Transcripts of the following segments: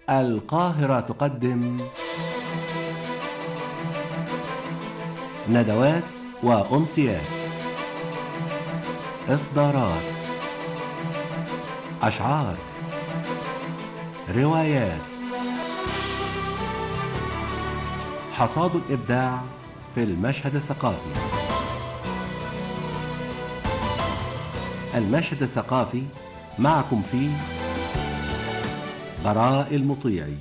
القاهرة تقدم ندوات وأمسيات، إصدارات، أشعار، روايات، حصاد الإبداع في المشهد الثقافي. المشهد الثقافي معكم فيه براء المطيعي.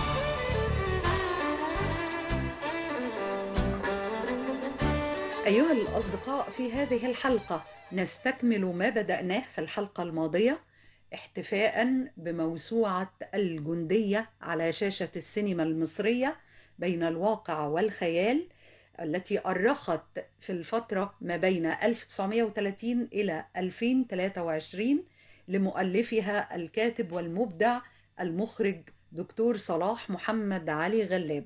أيها الأصدقاء، في هذه الحلقة نستكمل ما بدأناه في الحلقة الماضية احتفاء بموسوعة الجندية على شاشة السينما المصرية بين الواقع والخيال، التي أرخت في الفترة ما بين 1930 إلى 2023 لمؤلفها الكاتب والمبدع المخرج دكتور صلاح محمد علي غلاب.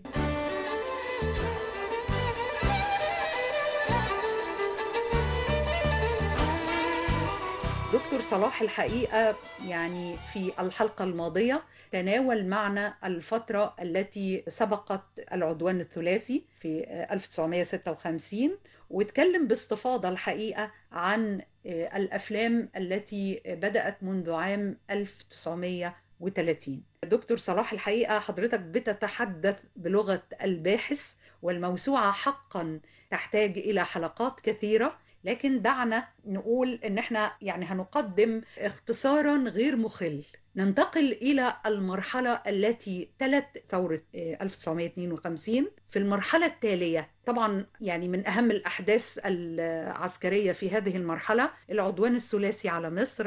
دكتور صلاح الحقيقة يعني في الحلقة الماضية تناول معنا الفترة التي سبقت العدوان الثلاثي في 1956، واتكلم باستفاضة الحقيقة عن الأفلام التي بدأت منذ عام 1930. دكتور صلاح الحقيقة حضرتك بتتحدث بلغة الباحث، والموسوعة حقا تحتاج إلى حلقات كثيرة، لكن دعنا نقول ان احنا يعني هنقدم اختصارا غير مخل. ننتقل الى المرحلة التي تلت ثورة 1952. في المرحلة التالية طبعا يعني من اهم الاحداث العسكرية في هذه المرحلة العدوان الثلاثي على مصر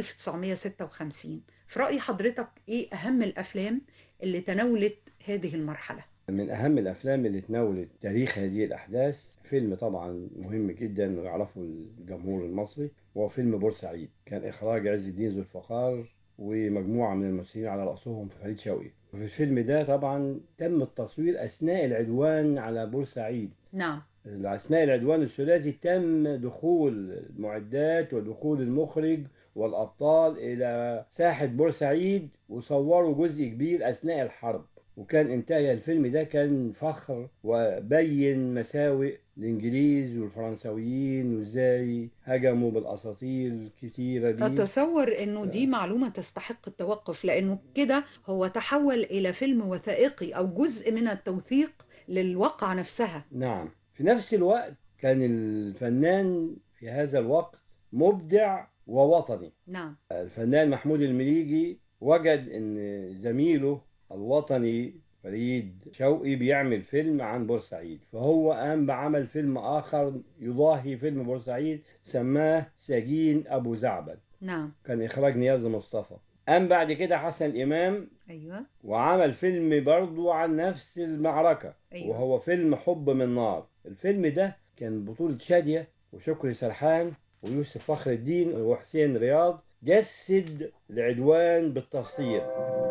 1956. في رأي حضرتك ايه اهم الافلام اللي تناولت هذه المرحلة؟ من أهم الأفلام اللي تناولت تاريخ هذه الأحداث فيلم طبعا مهم جدا ويعرفه الجمهور المصري، وهو فيلم بورسعيد. كان إخراج عز الدين ذو الفقار ومجموعة من الممثلين على رأسهم فريد شوقي. وفي الفيلم ده طبعا تم التصوير أثناء العدوان على بورسعيد. نعم. أثناء العدوان الثلاثي تم دخول المعدات ودخول المخرج والأبطال إلى ساحة بورسعيد وصوروا جزء كبير أثناء الحرب. وكان انتهى الفيلم ده كان فخر وبين مساوئ الإنجليز والفرنسويين وإزاي هجموا بالأساطيل الكتيرة دي. أتصور أنه دي معلومة تستحق التوقف، لأنه كده هو تحول إلى فيلم وثائقي أو جزء من التوثيق للواقع نفسها. نعم، في نفس الوقت كان الفنان في هذا الوقت مبدع ووطني. نعم. الفنان محمود المليجي وجد ان زميله الوطني فريد شوقي بيعمل فيلم عن بورسعيد، فهو قام بعمل فيلم آخر يضاهي فيلم بورسعيد سماه سجين أبو زعبل. نعم. كان إخراج نياز مصطفى. قام بعد كده حسن إمام أيوة. وعمل فيلم برضو عن نفس المعركة. أيوة. وهو فيلم حب من نار. الفيلم ده كان بطولة شادية وشكري سرحان ويوسف فخر الدين وحسين رياض، جسد العدوان بالتفصيل.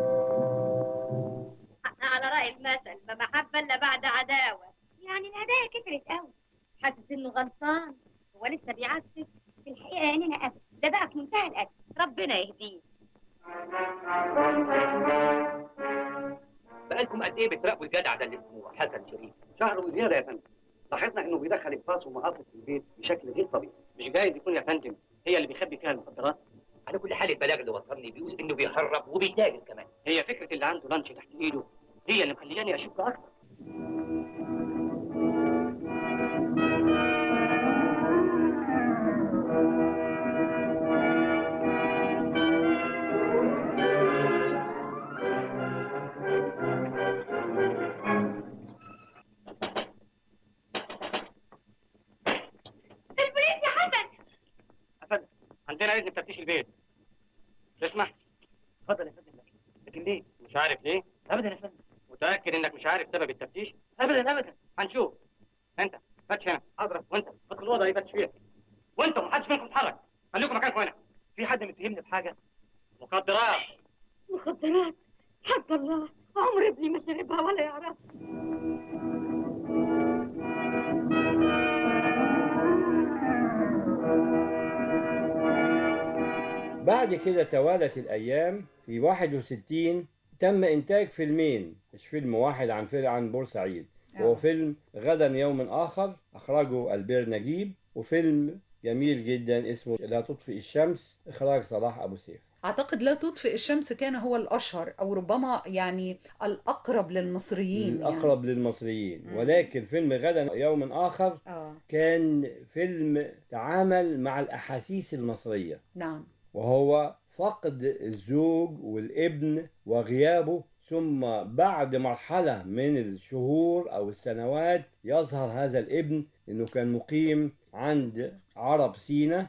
على رأي المثل ما محبة إلا بعد عداوة. يعني الهدايا كترت قوي، حاسس إنه غلطان. هو لسه بيعذب في الحقيقة يعني أنا أسف، ده بقى في منتهى الأسف، ربنا يهديه. بقالكم قد ايه بتراقبوا الجدع ده اللي اسمه حسن شريف؟ شهر وزياده يا فندم. لاحظنا انه بيدخل اقفاص ومقاصد في البيت بشكل غير طبيعي. مش جايز يكون يا فندم هي اللي بيخبي فيها المخدرات؟ على كل حال البلاغ اللي وصلني بيقول انه بيهرب وبيتاجر كمان. هي فكره اللي عنده لانش تحت ايده هي اللي مخلياني اشك اكتر. البوليس يا حسن! يا فندم عندنا اذن تفتيش البيت. تسمح؟ اتفضل يا فندم. لكن ليه؟ مش عارف ليه؟ ابدا يا فندم. متاكد انك مش عارف سبب التفتيش؟ ابدا ابدا. هنشوف. انت فتش هنا. حاضر. وانت ادخل الاوضه اللي يفتش فيها. وانتم محدش منكم اتحرك. خليكم مكانكم هنا. في حد متهمني بحاجه؟ مخدرات. مخدرات؟ حق الله، عمر ابني ما شربها ولا يعرف. بعد كده توالت الأيام. في 61 تم إنتاج فيلمين، مش فيلم واحد عن بورسعيد. وهو فيلم غدا يوم آخر أخرجه البير نجيب، وفيلم جميل جدا اسمه لا تطفئ الشمس إخراج صلاح أبو سيف. أعتقد لا تطفئ الشمس كان هو الأشهر، أو ربما يعني الأقرب للمصريين. الأقرب للمصريين. ولكن فيلم غدا يوم آخر كان فيلم تعامل مع الأحاسيس المصرية. نعم. وهو فقد الزوج والابن وغيابه، ثم بعد مرحلة من الشهور أو السنوات يظهر هذا الابن إنه كان مقيم عند عرب سينا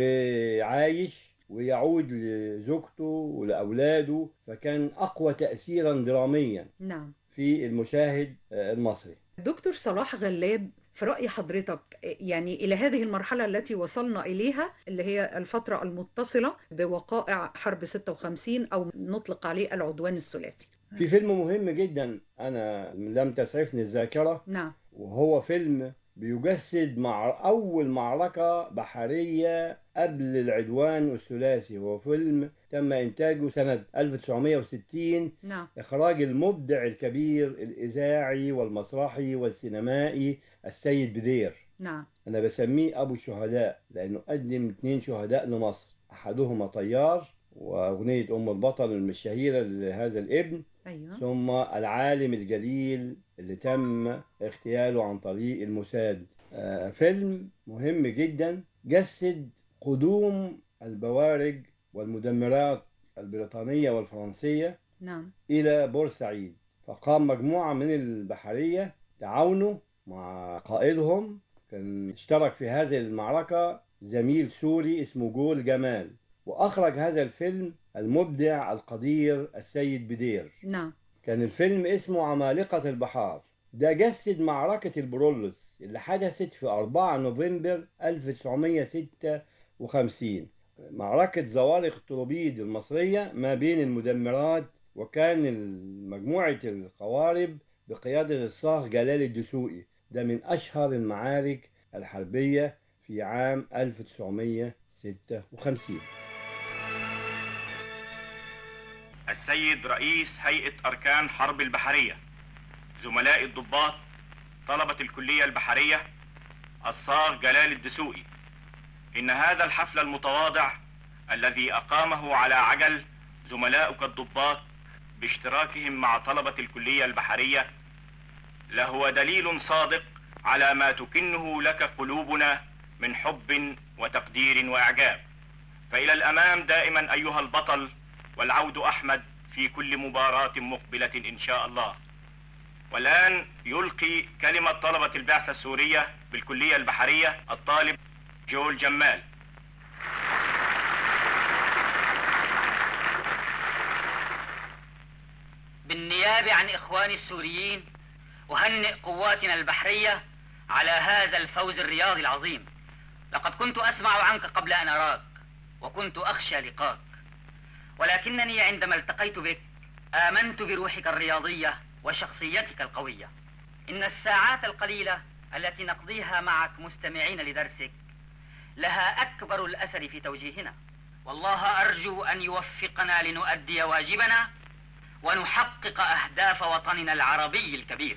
وعايش، ويعود لزوجته ولأولاده، فكان أقوى تأثيرا دراميا نعم في المشاهد المصري. دكتور صلاح غلاب، في رأي حضرتك يعني إلى هذه المرحلة التي وصلنا إليها، اللي هي الفترة المتصلة بوقائع حرب 56 أو نطلق عليه العدوان الثلاثي، في فيلم مهم جدا أنا لم تسعفني الذاكرة. نعم. وهو فيلم بيجسد مع أول معركة بحرية قبل العدوان الثلاثي. هو فيلم تم إنتاجه سنة 1960. نعم. إخراج المبدع الكبير الإذاعي والمسرحي والسينمائي السيد بدير. نعم. أنا بسميه أبو الشهداء لأنه قدم 2 شهداء لمصر، أحدهما طيار وأغنية أم البطل الشهيرة لهذا الابن. أيوة. ثم العالم الجليل اللي تم اغتياله عن طريق الموساد. فيلم مهم جدا جسد قدوم البوارج والمدمرات البريطانية والفرنسية نعم. إلى بورسعيد. فقام مجموعة من البحرية تعاونوا مع قائدهم، كان اشترك في هذه المعركة زميل سوري اسمه جول جمال، وأخرج هذا الفيلم المبدع القدير السيد بدير. نعم. كان الفيلم اسمه عمالقة البحار. ده جسد معركة البرولوس اللي حدثت في 4 نوفمبر 1956، معركة زوارق الطروبيد المصرية ما بين المدمرات، وكان مجموعة القوارب بقيادة الصاغ جلال الدسوقي. ده من أشهر المعارك الحربية في عام 1956. السيد رئيس هيئة أركان حرب البحرية، زملاء الضباط، طلبة الكلية البحرية، الصاغ جلال الدسوقي، إن هذا الحفل المتواضع الذي أقامه على عجل زملاؤك الضباط باشتراكهم مع طلبة الكلية البحرية لهو دليل صادق على ما تكنه لك قلوبنا من حب وتقدير وإعجاب. فإلى الأمام دائما أيها البطل، والعود أحمد في كل مباراة مقبلة إن شاء الله. والآن يلقي كلمة طلبة البعثة السورية بالكلية البحرية الطالب جول جمال. بالنيابة عن إخواني السوريين أهنئ قواتنا البحرية على هذا الفوز الرياضي العظيم. لقد كنت أسمع عنك قبل أن أراك، وكنت أخشى لقاك، ولكنني عندما التقيت بك آمنت بروحك الرياضية وشخصيتك القوية. إن الساعات القليلة التي نقضيها معك مستمعين لدرسك لها أكبر الأثر في توجيهنا، والله أرجو أن يوفقنا لنؤدي واجبنا ونحقق أهداف وطننا العربي الكبير.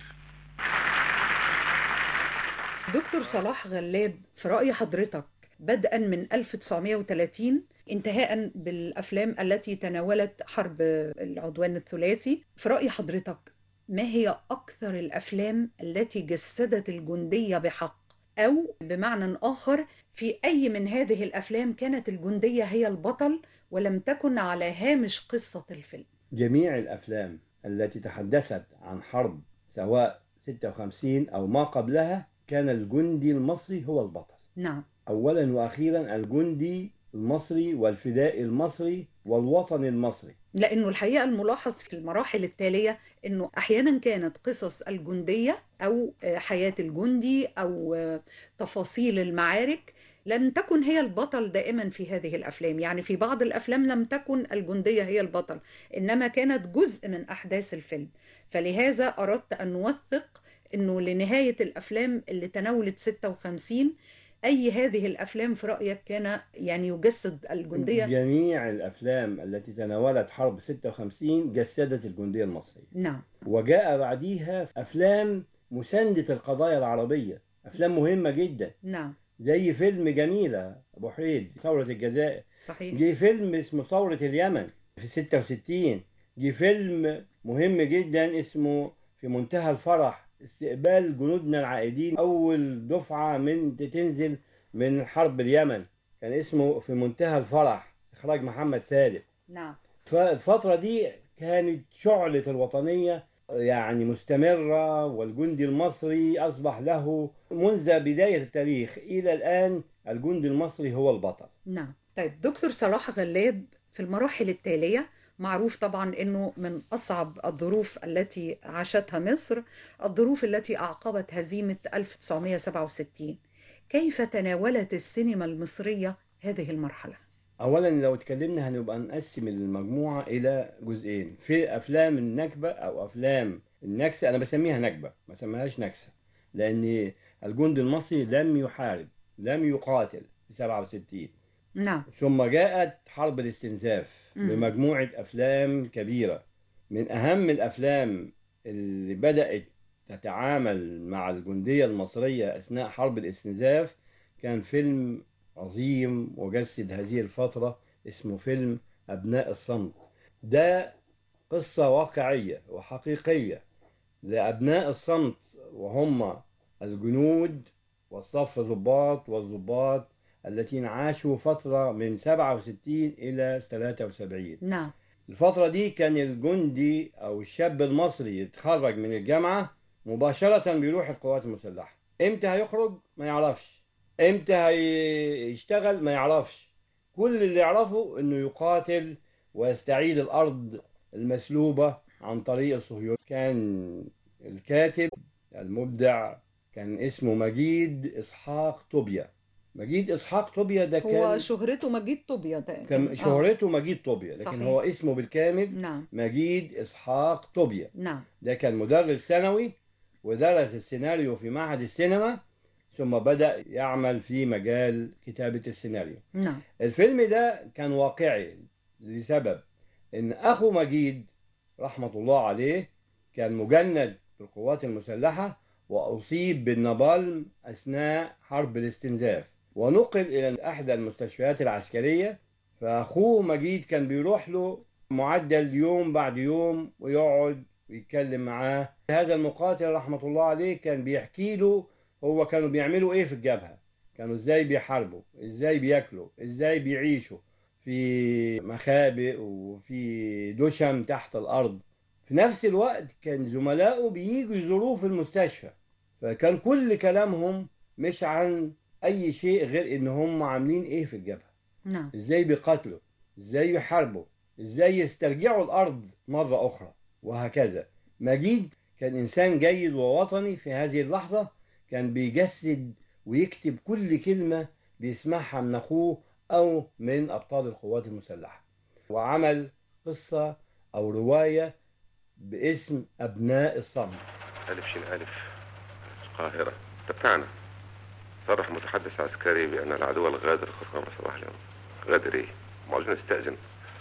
دكتور صلاح غلاب، في رأي حضرتك بدءا من 1930 انتهاء بالأفلام التي تناولت حرب العدوان الثلاثي، في رأي حضرتك ما هي أكثر الأفلام التي جسدت الجندية بحق؟ أو بمعنى آخر، في أي من هذه الأفلام كانت الجندية هي البطل ولم تكن على هامش قصة الفيلم؟ جميع الأفلام التي تحدثت عن حرب سواء 56 أو ما قبلها كان الجندي المصري هو البطل. نعم. أولا وأخيرا الجندي المصري والفداء المصري والوطن المصري. لأنه الحقيقة الملاحظ في المراحل التالية أنه أحيانا كانت قصص الجندية أو حياة الجندي أو تفاصيل المعارك لم تكن هي البطل دائما في هذه الأفلام. يعني في بعض الأفلام لم تكن الجندية هي البطل، إنما كانت جزء من أحداث الفيلم. فلهذا أردت أن نوثق أنه لنهاية الأفلام اللي تناولت 56 أي هذه الأفلام في رأيك كان يعني يجسد الجندية؟ جميع الأفلام التي تناولت حرب 56 جسدت الجندية المصرية. نعم. وجاء بعديها أفلام مساندة القضايا العربية، أفلام مهمة جدا. نعم. زي فيلم جميلة أبو حريد ثورة الجزائر. صحيح. جه فيلم اسمه ثورة اليمن في 66. جه فيلم مهم جدا اسمه في منتهى الفرح، استقبال جنودنا العائدين أول دفعة من تنزل من حرب اليمن، كان اسمه في منتهى الفرح، إخراج محمد سالم. نعم. فالفترة دي كانت شعلة الوطنية يعني مستمرة، والجندي المصري أصبح له منذ بداية التاريخ إلى الآن الجندي المصري هو البطل. نعم. طيب دكتور صلاح غلاب، في المراحل التالية معروف طبعا أنه من أصعب الظروف التي عاشتها مصر الظروف التي أعقبت هزيمة 1967. كيف تناولت السينما المصرية هذه المرحلة؟ أولا لو اتكلمنا هنبقى نقسم المجموعة إلى جزئين. في أفلام النكبة أو أفلام النكسة، أنا بسميها نكبة ما سميهاش نكسة، لأن الجندي المصري لم يحارب، لم يقاتل في 67. نعم. ثم جاءت حرب الاستنزاف بمجموعة أفلام كبيرة. من أهم الأفلام اللي بدأت تتعامل مع الجندية المصرية أثناء حرب الاستنزاف كان فيلم عظيم وجسد هذه الفترة اسمه فيلم أبناء الصمت. ده قصة واقعية وحقيقية لأبناء الصمت، وهم الجنود والصف ضباط والضباط التي عاشوا فترة من 67 إلى 73. نعم. الفترة دي كان الجندي أو الشاب المصري يتخرج من الجامعة مباشرة بيروح القوات المسلحة. إمتى هيخرج ما يعرفش، إمتى هيشتغل ما يعرفش. كل اللي يعرفه إنه يقاتل ويستعيد الأرض المسلوبة عن طريق الصهيونية. كان الكاتب المبدع كان اسمه مجيد إسحاق طوبيا. مجيد إسحاق طوبيا ده كان هو شهرته مجيد طوبيا، كان شهرته مجيد طوبيا، لكن صحيح. هو اسمه بالكامل نعم. مجيد إسحاق طوبيا. نعم. ده كان مدرس ثانوي ودرس السيناريو في معهد السينما، ثم بدأ يعمل في مجال كتابة السيناريو. نعم. الفيلم ده كان واقعي لسبب إن أخو مجيد رحمة الله عليه كان مجند في القوات المسلحة وأصيب بالنابالم أثناء حرب الاستنزاف، ونقل إلى إحدى المستشفيات العسكرية. فأخوه مجيد كان بيروح له معدل يوم بعد يوم ويقعد ويتكلم معاه. هذا المقاتل رحمة الله عليه كان بيحكي له هو كانوا بيعملوا إيه في الجبهة، كانوا إزاي بيحاربوا، إزاي بياكلوا، إزاي بيعيشوا في مخابئ وفي دشم تحت الأرض. في نفس الوقت كان زملائه بييجوا يزوروه في المستشفى، فكان كل كلامهم مش عن أي شيء غير إن هم عاملين إيه في الجبهة. نعم. إزاي بيقاتلوا، إزاي يحاربوا، إزاي يسترجعوا الأرض مرة أخرى، وهكذا. مجيد كان إنسان جيد ووطني في هذه اللحظة، كان بيجسد ويكتب كل كلمة بيسمعها من أخوه أو من أبطال القوات المسلحة، وعمل قصة أو رواية باسم أبناء الصمت. ألف شين ألف القاهرة. ده بتاعنا. صرح متحدث عسكري بأن العدو الغادر خرقان صباح اليوم. غادر إيه؟ معلش نستأذن.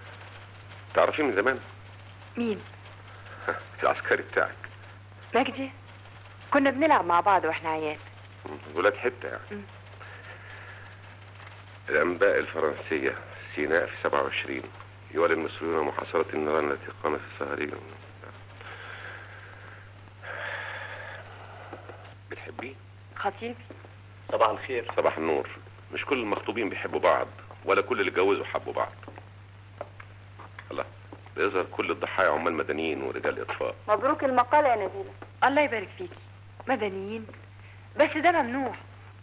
تعرفين من زمان؟ مين؟ العسكري بتاعك مجدي. كنا بنلعب مع بعض واحنا عيال. ولاد حتة يعني. الأنباء الفرنسية في سيناء في 27 يولي المصريون محاصرة النيران التي قامت في الصهريج. بتحبيه؟ خطيبي. صباح الخير. صباح النور. مش كل المخطوبين بيحبوا بعض، ولا كل اللي اتجوزوا حبوا بعض. الله، بيظهر كل الضحايا عمال مدنيين ورجال اطفاء. مبروك المقالة يا نبيلة. الله يبارك فيكي. مدنيين بس ده ممنوع.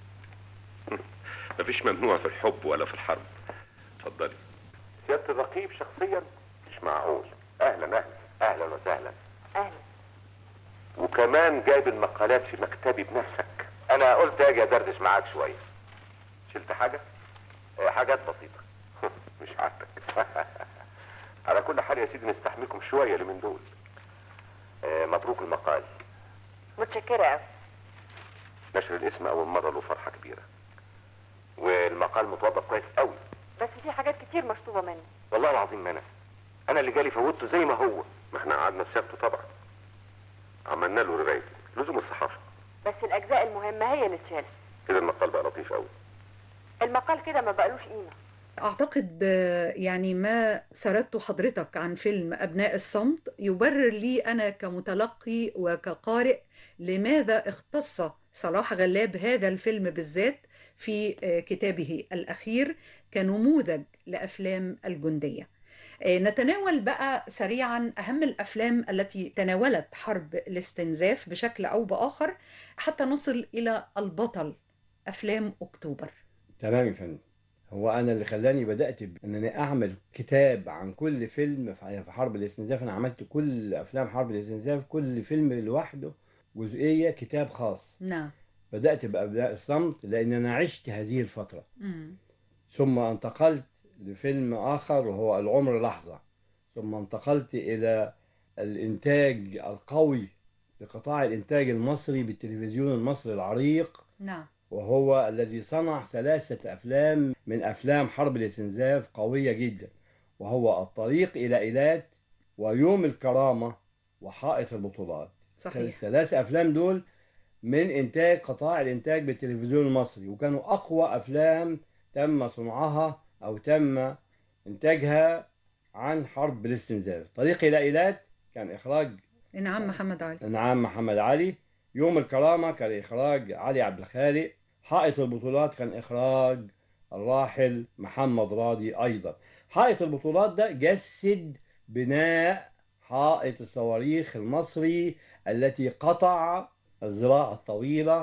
مفيش ممنوع في الحب ولا في الحرب. اتفضلي. سيادة الرقيب شخصيا مش معقول. اهلا اهلا اهلا وسهلا. اهلا. وكمان جايب المقالات في مكتبي بنفسك. انا قلت اجي ادردش معاك شويه. شلت حاجه؟ حاجات بسيطه. مش عاجبك. على كل حال يا سيدي نستحملكم شويه اللي من دول. مبروك المقال. متشكرة قوي. نشر الاسم اول مره له فرحه كبيره. والمقال متوضب كويس قوي. بس في حاجات كتير مشطوبة منه. والله العظيم ما انا اللي جالي فوتته زي ما هو. ما احنا قعدنا سيرته طبعا، عملنا له روايه لزوم الصحافه، بس الأجزاء المهمة هي اللي اتشالت. كده المقال بقى لطيف قوي. المقال كده ما بقالوش قيمة. أعتقد يعني ما سردته حضرتك عن فيلم أبناء الصمت يبرر لي أنا كمتلقي وكقارئ لماذا اختص صلاح غلاب هذا الفيلم بالذات في كتابه الأخير كنموذج لأفلام الجندية. نتناول بقى سريعا أهم الأفلام التي تناولت حرب الاستنزاف بشكل أو بآخر حتى نصل إلى البطل، أفلام أكتوبر. تمام يا فندم. هو أنا اللي خلاني بدأت أنني أعمل كتاب عن كل فيلم في حرب الاستنزاف. أنا عملت كل أفلام حرب الاستنزاف، كل فيلم لوحده جزئية كتاب خاص. نعم. بدأت بأبناء الصمت لأن أنا عشت هذه الفترة. ثم انتقلت لفيلم آخر وهو العمر لحظة. ثم انتقلت إلى الإنتاج القوي لقطاع الإنتاج المصري بالتلفزيون المصري العريق. نعم. وهو الذي صنع 3 أفلام من أفلام حرب الاستنزاف قوية جدا، وهو الطريق إلى إيلات ويوم الكرامة وحائط البطولات. صحيح. ال3 أفلام دول من إنتاج قطاع الإنتاج بالتلفزيون المصري، وكانوا أقوى أفلام تم صنعها أو تم إنتاجها عن حرب الاستنزاف. طريق إلى إيلات كان إخراج إنعام محمد علي. إنعام محمد علي. يوم الكرامة كان إخراج علي عبد الخالق. حائط البطولات كان إخراج الراحل محمد راضي أيضا. حائط البطولات ده جسد بناء حائط الصواريخ المصري التي قطع الذراع الطويلة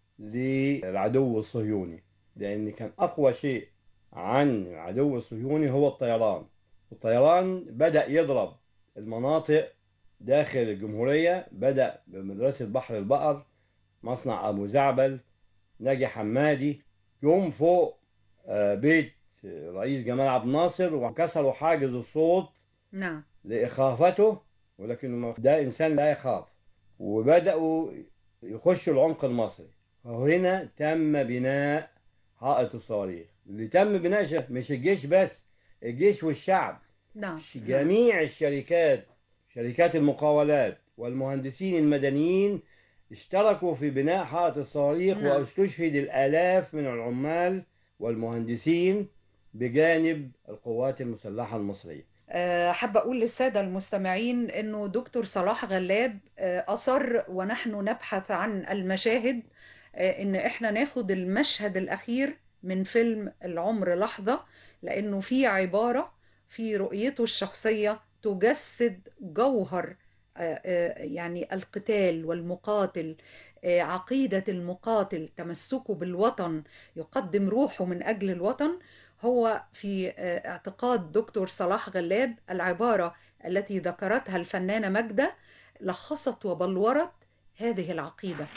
للعدو الصهيوني، لأن كان أقوى شيء عن العدو الصهيوني هو الطيران. الطيران بدأ يضرب المناطق داخل الجمهورية. بدأ بمدرسة بحر البقر، مصنع أبو زعبل، ناجي حمادي، يوم فوق بيت رئيس جمال عبد الناصر وكسروا حاجز الصوت. نعم. لإخافته، ولكن ده إنسان لا يخاف. وبدأوا يخشوا العمق المصري، وهنا تم بناء حائط الصواريخ اللي تم بناء مش الجيش بس، الجيش والشعب. نعم. جميع الشركات، شركات المقاولات والمهندسين المدنيين اشتركوا في بناء حائط الصواريخ. نعم. واستشهد الآلاف من العمال والمهندسين بجانب القوات المسلحة المصرية. حابة أقول للسادة المستمعين أنه دكتور صلاح غلاب أصر ونحن نبحث عن المشاهد أن إحنا ناخد المشهد الأخير من فيلم العمر لحظة، لأنه في عبارة في رؤيته الشخصية تجسد جوهر يعني القتال والمقاتل، عقيدة المقاتل، تمسكه بالوطن، يقدم روحه من أجل الوطن. هو في اعتقاد دكتور صلاح غلاب العبارة التي ذكرتها الفنانة ماجدة لخصت وبلورت هذه العقيدة.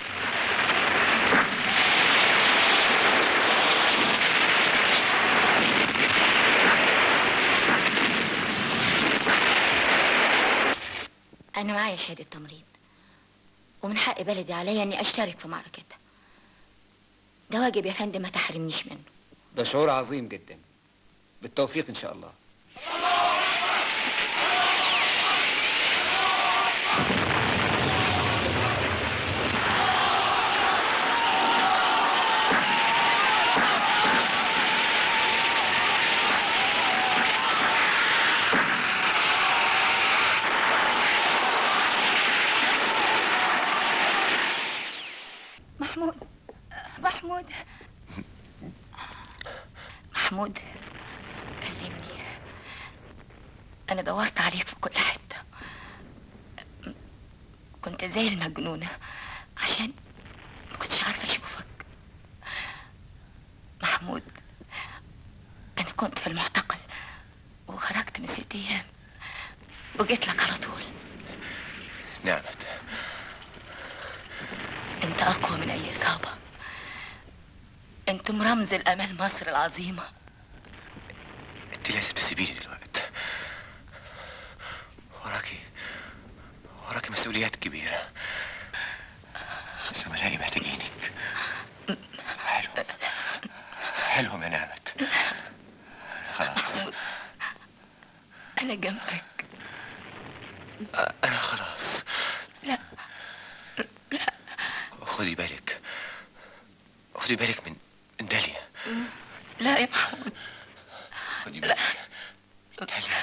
أنا معايا شهادة تمريض، ومن حق بلدي عليا إني أشترك في معركتها. ده واجب يا فندم ما تحرمنيش منه. ده شعور عظيم جدا. بالتوفيق إن شاء الله. محمود كلمني. أنا دورت عليك في كل حتة، كنت زي المجنونة عشان ما كنتش عارفة أشوفك. محمود، أنا كنت في المعتقل وخرجت من 6 أيام وجيت لك على طول. نعمت، أنت أقوى من أي إصابة. أنتم رمز الأمل مصر العظيمة. انت لازم تسيبيني دلوقتي. وراكي مسؤوليات كبيرة. زملائي محتاجينك. حلو. أنا جنبك. أنا خلاص. لا لا. خدي بالك من داليا. لا يا محمود. خدي بالك. داليا.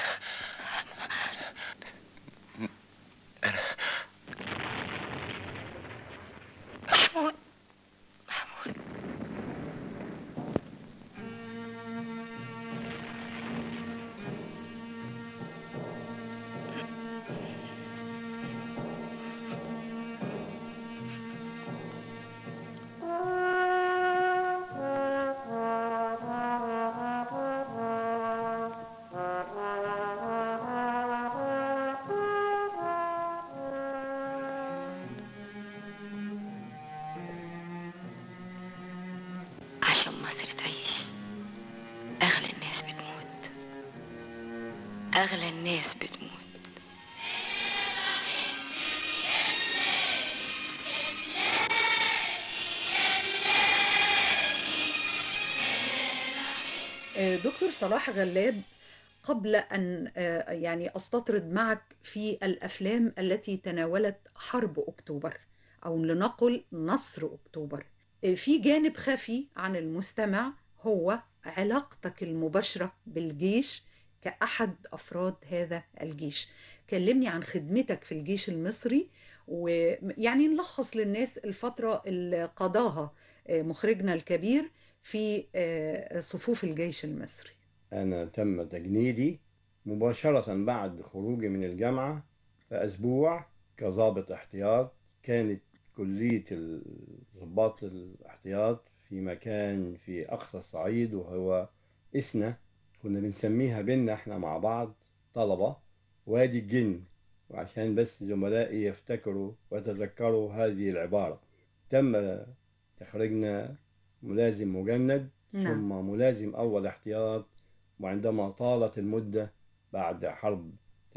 أنا محمود. عشان مصر تعيش أغلى الناس بتموت، أغلى الناس بتموت. دكتور صلاح غلاب، قبل أن يعني أستطرد معك في الأفلام التي تناولت حرب أكتوبر أو لنقل نصر أكتوبر، في جانب خفي عن المستمع هو علاقتك المباشرة بالجيش كأحد أفراد هذا الجيش. كلمني عن خدمتك في الجيش المصري، ويعني نلخص للناس الفترة اللي قضاها مخرجنا الكبير في صفوف الجيش المصري. أنا تم تجنيدي مباشرة بعد خروجي من الجامعة بأسبوع كضابط احتياط. كانت كلية ضباط الاحتياط في مكان في أقصى الصعيد وهو إسنا، كنا بنسميها بينا احنا مع بعض طلبة وادي الجن، وعشان بس زملائي يفتكروا ويتذكروا هذه العبارة. تم تخرجنا ملازم مجند ثم ملازم أول احتياط، وعندما طالت المدة بعد حرب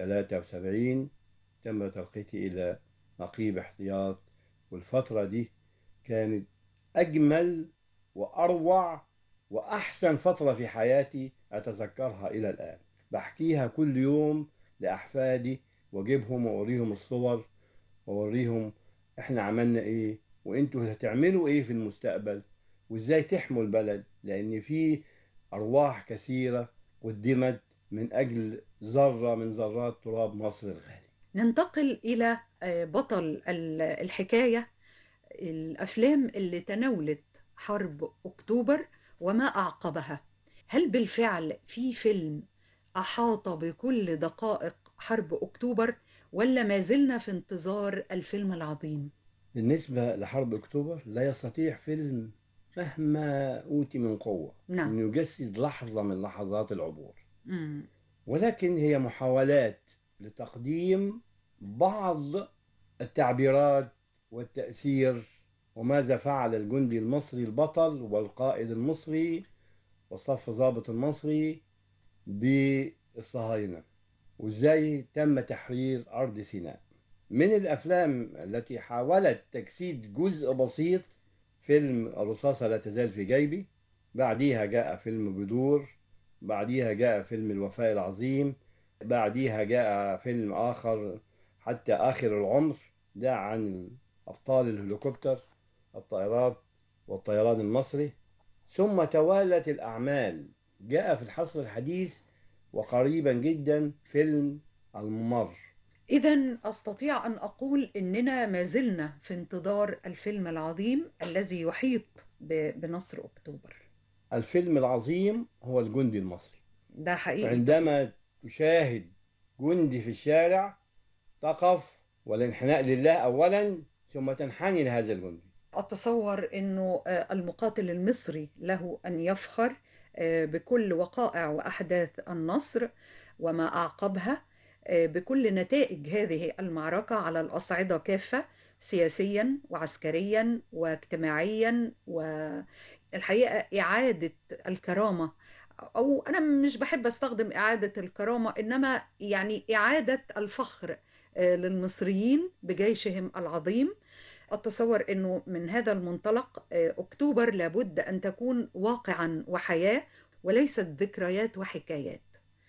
73 تم ترقيتي إلى نقيب احتياط. والفترة دي كانت أجمل وأروع وأحسن فترة في حياتي أتذكرها إلى الآن. بحكيها كل يوم لأحفادي وأجيبهم وأوريهم الصور وأوريهم إحنا عملنا إيه وإنتوا هتعملوا إيه في المستقبل وإزاي تحموا البلد، لأن في أرواح كثيرة قدمت من أجل ذرة من ذرات تراب مصر الغالي. ننتقل إلى بطل الحكاية، الأفلام اللي تناولت حرب أكتوبر وما أعقبها. هل بالفعل في فيلم أحاط بكل دقائق حرب أكتوبر، ولا ما زلنا في انتظار الفيلم العظيم؟ بالنسبة لحرب أكتوبر لا يستطيع فيلم مهما أوتي من قوة أن يجسد لحظة من لحظات العبور، ولكن هي محاولات لتقديم بعض التعبيرات والتأثير وماذا فعل الجندي المصري البطل والقائد المصري والصف الضابط المصري بالصهاينة، وإزاي تم تحرير أرض سيناء. من الأفلام التي حاولت تجسيد جزء بسيط فيلم الرصاصة لا تزال في جيبي، بعديها جاء فيلم بدور، بعديها جاء فيلم الوفاء العظيم، بعديها جاء فيلم آخر حتى آخر العمر، ده عن أبطال الهليكوبتر الطائرات والطيران المصري. ثم توالت الأعمال، جاء في الحصر الحديث وقريبا جدا فيلم الممر. إذن أستطيع أن أقول إننا ما زلنا في انتظار الفيلم العظيم الذي يحيط بنصر أكتوبر. الفيلم العظيم هو الجندي المصري، ده حقيقي. عندما تشاهد جندي في الشارع تقف والانحناء لله أولا ثم تنحني لهذا الجندي. أتصور أنه المقاتل المصري له أن يفخر بكل وقائع وأحداث النصر وما أعقبها، بكل نتائج هذه المعركة على الأصعدة كافة، سياسيا وعسكريا واجتماعيا. والحقيقة إعادة الكرامة، أو أنا مش بحب أستخدم إعادة الكرامة، إنما يعني إعادة الفخر للمصريين بجيشهم العظيم. أتصور أنه من هذا المنطلق أكتوبر لابد أن تكون واقعا وحياة وليست ذكريات وحكايات.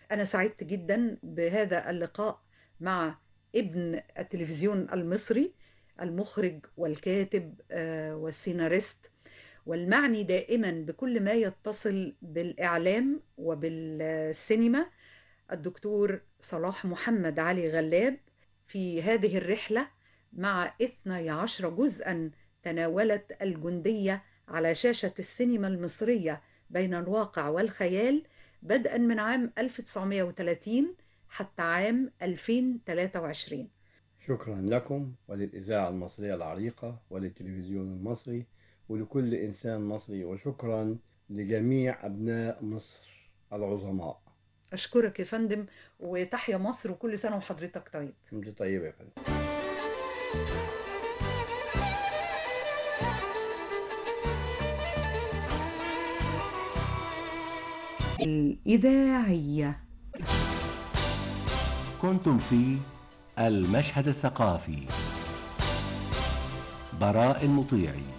أنا سعدت جدا بهذا اللقاء مع ابن التلفزيون المصري، المخرج والكاتب والسيناريست والمعني دائما بكل ما يتصل بالإعلام وبالسينما، الدكتور صلاح محمد علي غلاب. في هذه الرحلة مع 12 جزءا تناولت الجندية على شاشة السينما المصرية بين الواقع والخيال، بدءا من عام 1930 حتى عام 2023. شكرا لكم وللإذاعة المصرية العريقة وللتلفزيون المصري ولكل إنسان مصري، وشكرا لجميع أبناء مصر العظماء. أشكرك يا فندم، وتحيا مصر، وكل سنة وحضرتك طيب. أنت طيب يا فندم. الإذاعية. كنتم في المشهد الثقافي. براء المطيعي.